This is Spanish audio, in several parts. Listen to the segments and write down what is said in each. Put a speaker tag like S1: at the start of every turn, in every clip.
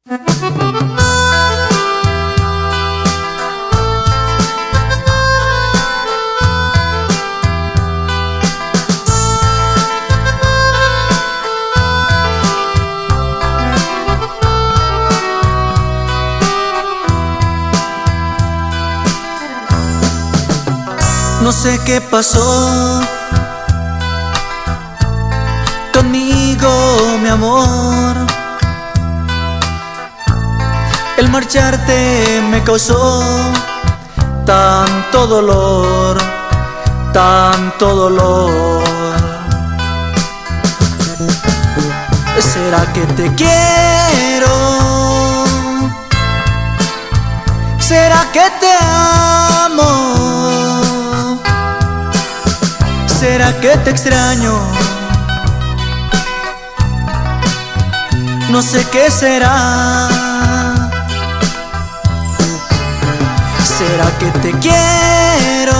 S1: No sé qué pasó conmigo, mi amor. El marcharte me causó tanto dolor, tanto dolor. ¿Será que te quiero? ¿Será que te amo? ¿Será que te extraño? No sé qué será. ¿Será que te quiero?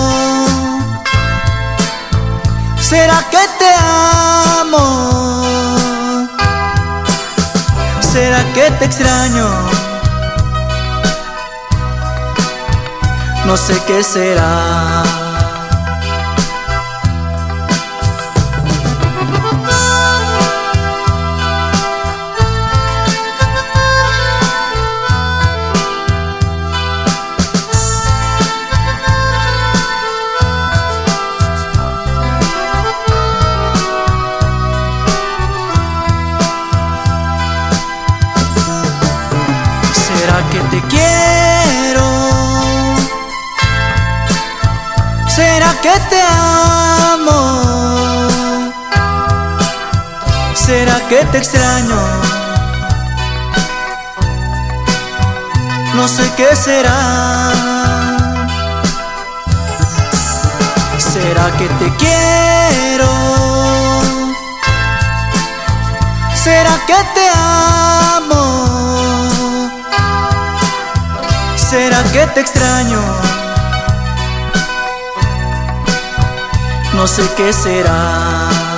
S1: ¿Será que te amo? ¿Será que te extraño? No sé qué será. ¿Será que te quiero? ¿Será que te amo? ¿Será que te extraño? No sé qué será. ¿Será que te quiero? ¿Será que te amo? ¿Será que te extraño? No sé qué será.